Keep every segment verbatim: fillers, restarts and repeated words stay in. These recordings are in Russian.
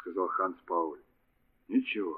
сказал Ханс Пауль. Ничего.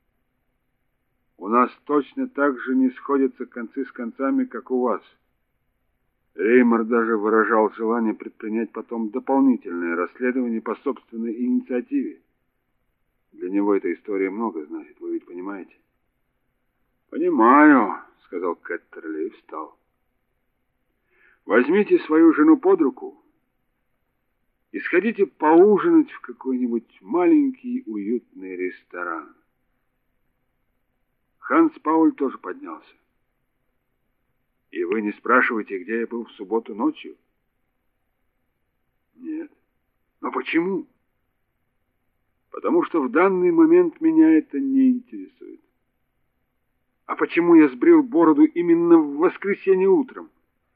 У нас точно так же не сходятся концы с концами, как у вас. Реймер даже выражал желание предпринять потом дополнительное расследование по собственной инициативе. Для него эта история много значит, вы ведь понимаете? Понимаю, сказал Кеттерли и встал. Возьмите свою жену под руку и сходите поужинать в какой-нибудь маленький уютный ресторан. Ханс Пауль тоже поднялся. И вы не спрашиваете, где я был в субботу ночью? Нет. Но почему? Потому что в данный момент меня это не интересует. А почему я сбрил бороду именно в воскресенье утром?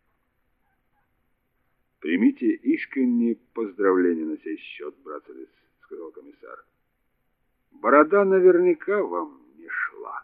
Примите искренние поздравления на сей счет, братцелес, сказал комиссар. Борода наверняка вам не шла.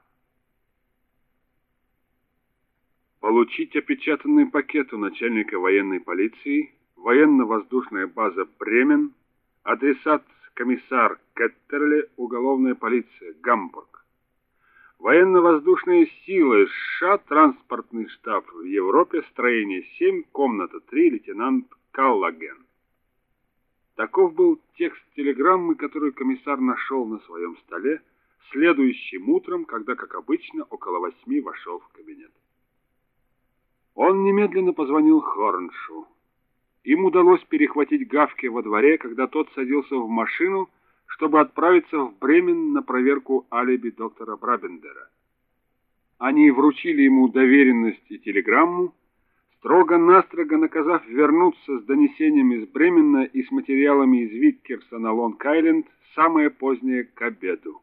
Получить опечатанный пакет у начальника военной полиции, военно-воздушная база Бремен, адресат комиссар Кеттерли, уголовная полиция, Гамбург. Военно-воздушные силы США, транспортный штаб в Европе, строение семь, комната три, лейтенант Каллаген. Таков был текст телеграммы, которую комиссар нашел на своем столе следующим утром, когда, как обычно, около восьми вошел в кабинет. Он немедленно позвонил Хорншу. Им удалось перехватить Гавке во дворе, когда тот садился в машину, чтобы отправиться в Бремен на проверку алиби доктора Брабендера. Они вручили ему доверенность и телеграмму, строго-настрого наказав вернуться с донесением из Бремена и с материалами из Виккерса на Лонг-Айленд самое позднее к обеду.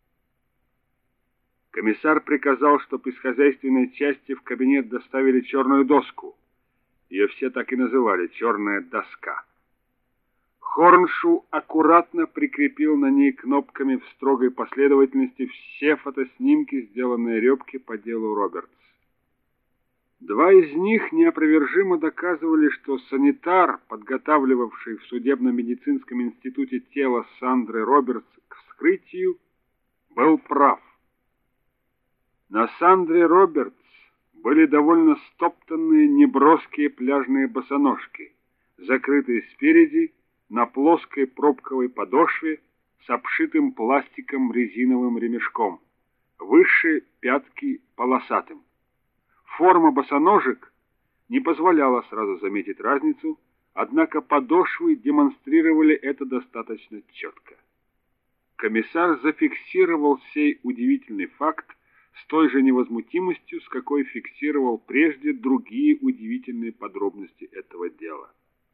Комиссар приказал, чтобы из хозяйственной части в кабинет доставили черную доску. Ее все так и называли «черная доска». Хорншу аккуратно прикрепил на ней кнопками в строгой последовательности все фотоснимки, сделанные Рёбке по делу Робертс. Два из них неопровержимо доказывали, что санитар, подготавливавший в судебно-медицинском институте тело Сандры Робертс к вскрытию, был прав. На Сандре Робертс были довольно стоптанные неброские пляжные босоножки, закрытые спереди на плоской пробковой подошве с обшитым пластиком резиновым ремешком, выше пятки полосатым. Форма босоножек не позволяла сразу заметить разницу, однако подошвы демонстрировали это достаточно четко. Комиссар зафиксировал сей удивительный факт с той же невозмутимостью, с какой фиксировал прежде другие удивительные подробности этого дела.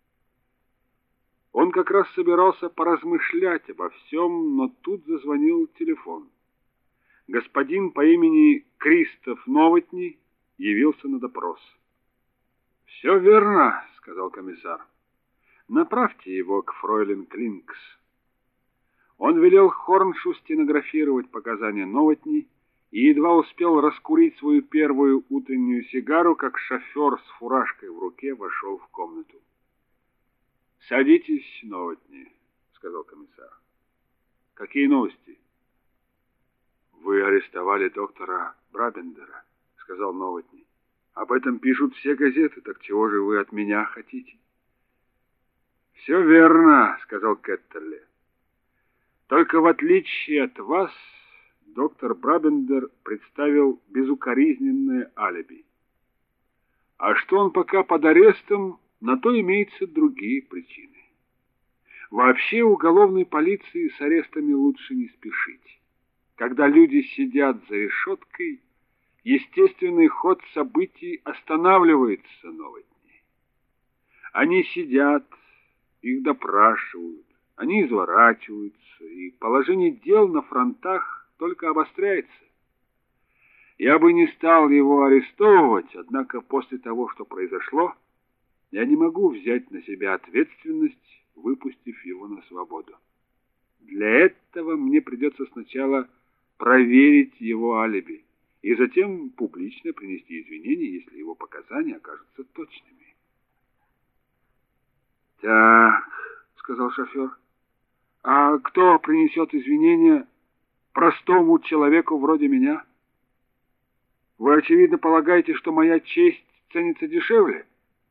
Он как раз собирался поразмышлять обо всем, но тут зазвонил телефон. Господин по имени Кристоф Новотни явился на допрос. «Все верно», — сказал комиссар. «Направьте его к фройлен Клинкс». Он велел Хорншу стенографировать показания Новотни и едва успел раскурить свою первую утреннюю сигару, как шофер с фуражкой в руке вошел в комнату. «Садитесь, Новотни», — сказал комиссар. «Какие новости?» «Вы арестовали доктора Брабендера», — сказал Новотни. «Об этом пишут все газеты, так чего же вы от меня хотите?» «Все верно», — сказал Кеттерли. «Только в отличие от вас, доктор Брабендер представил безукоризненное алиби. А что он пока под арестом, на то имеются другие причины. Вообще уголовной полиции с арестами лучше не спешить. Когда люди сидят за решеткой, естественный ход событий останавливается, Новотни. Они сидят, их допрашивают, они изворачиваются, и положение дел на фронтах только обостряется. Я бы не стал его арестовывать, однако после того, что произошло, я не могу взять на себя ответственность, выпустив его на свободу. Для этого мне придется сначала проверить его алиби и затем публично принести извинения, если его показания окажутся точными. «Так», — сказал шофер, — А кто принесет извинения простому человеку вроде меня? Вы, очевидно, полагаете, что моя честь ценится дешевле?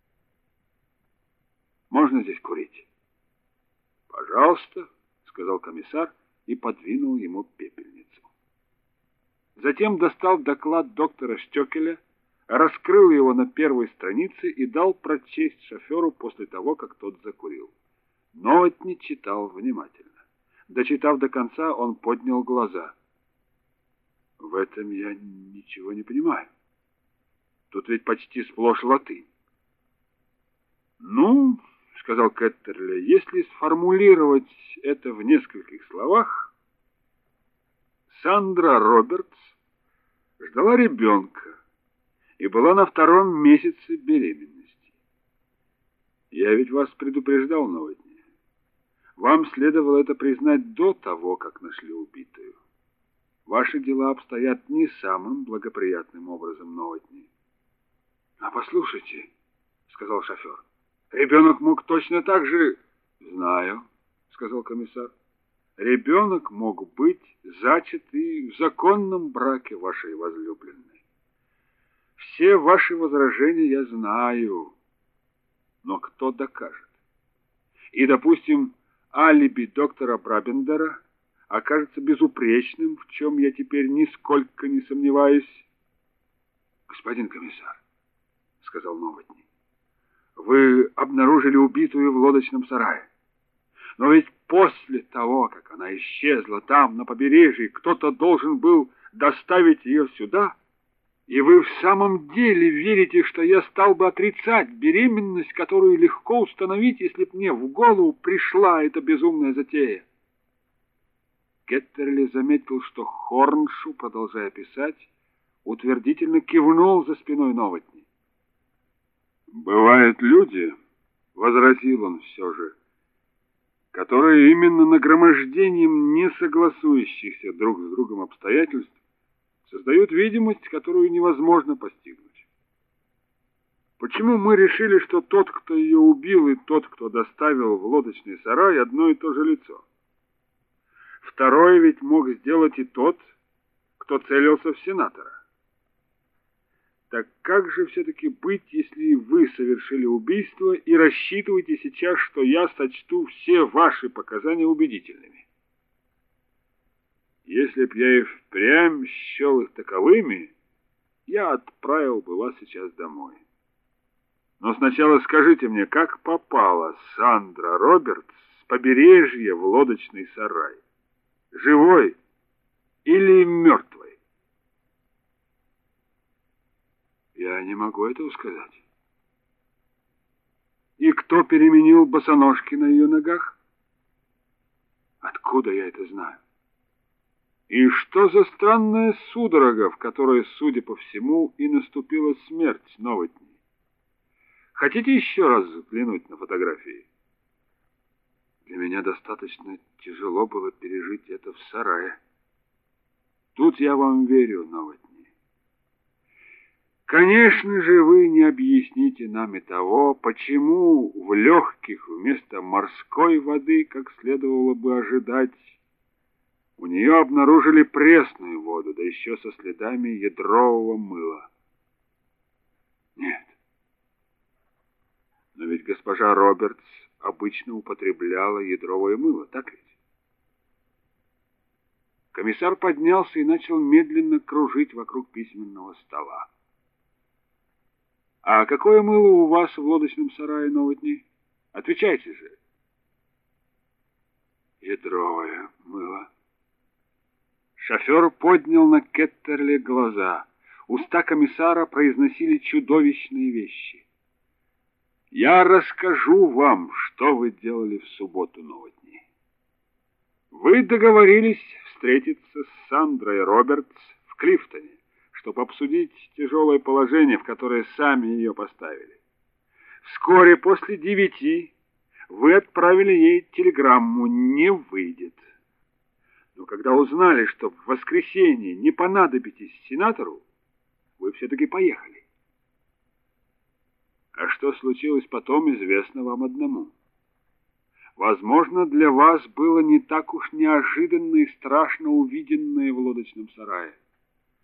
Можно здесь курить? Пожалуйста, сказал комиссар и подвинул ему пепельницу. Затем достал доклад доктора Штёкеля, раскрыл его на первой странице и дал прочесть шоферу после того, как тот закурил. Новотни читал внимательно. Дочитав до конца, он поднял глаза. В этом я ничего не понимаю. Тут ведь почти сплошь латынь. Ну, сказал Кеттерли, если сформулировать это в нескольких словах, Сандра Робертс ждала ребенка и была на втором месяце беременности. Я ведь вас предупреждал, Новотни. Вам следовало это признать до того, как нашли убитую. Ваши дела обстоят не самым благоприятным образом, Новотни. — А послушайте, — сказал шофер, — ребенок мог точно так же... — Знаю, — сказал комиссар. — Ребенок мог быть зачат и в законном браке вашей возлюбленной. Все ваши возражения я знаю, но кто докажет? И, допустим, алиби доктора Брабендера окажется безупречным, в чем я теперь нисколько не сомневаюсь. — Господин комиссар, — сказал Новотни, — вы обнаружили убитую в лодочном сарае. Но ведь после того, как она исчезла там, на побережье, кто-то должен был доставить ее сюда. И вы в самом деле верите, что я стал бы отрицать беременность, которую легко установить, если б мне в голову пришла эта безумная затея? Кеттерли заметил, что Хорншу, продолжая писать, утвердительно кивнул за спиной Новотни. «Бывают люди, — возразил он все же, — которые именно нагромождением несогласующихся друг с другом обстоятельств создают видимость, которую невозможно постигнуть. Почему мы решили, что тот, кто ее убил, и тот, кто доставил в лодочный сарай, одно и то же лицо? Второе ведь мог сделать и тот, кто целился в сенатора. Так как же все-таки быть, если вы совершили убийство и рассчитываете сейчас, что я сочту все ваши показания убедительными? Если б я и впрямь счел их таковыми, я отправил бы вас сейчас домой. Но сначала скажите мне, как попала Сандра Робертс с побережья в лодочный сарай? Живой или мертвой? Я не могу этого сказать. И кто переменил босоножки на ее ногах? Откуда я это знаю? И что за странная судорога, в которой, судя по всему, и наступила смерть Новотни? Хотите еще раз взглянуть на фотографии? Для меня достаточно тяжело было пережить это в сарае. Тут я вам верю, Новотни. Конечно же, вы не объясните нам и того, почему в легких вместо морской воды, как следовало бы ожидать, у нее обнаружили пресную воду, да еще со следами ядрового мыла. Нет. Но ведь госпожа Робертс обычно употребляла ядровое мыло, так ведь? Комиссар поднялся и начал медленно кружить вокруг письменного стола. А какое мыло у вас в лодочном сарае, Новотни? Отвечайте же. Ядровое мыло. Шофер поднял на Кеттерли глаза. Уста комиссара произносили чудовищные вещи. Я расскажу вам, что вы делали в субботу, Новотни. Вы договорились встретиться с Сандрой Робертс в Клифтоне, чтобы обсудить тяжелое положение, в которое сами ее поставили. Вскоре после девяти вы отправили ей телеграмму «Не выйдет». Но когда узнали, что в воскресенье не понадобитесь сенатору, вы все-таки поехали. А что случилось потом, известно вам одному. Возможно, для вас было не так уж неожиданно и страшно увиденное в лодочном сарае.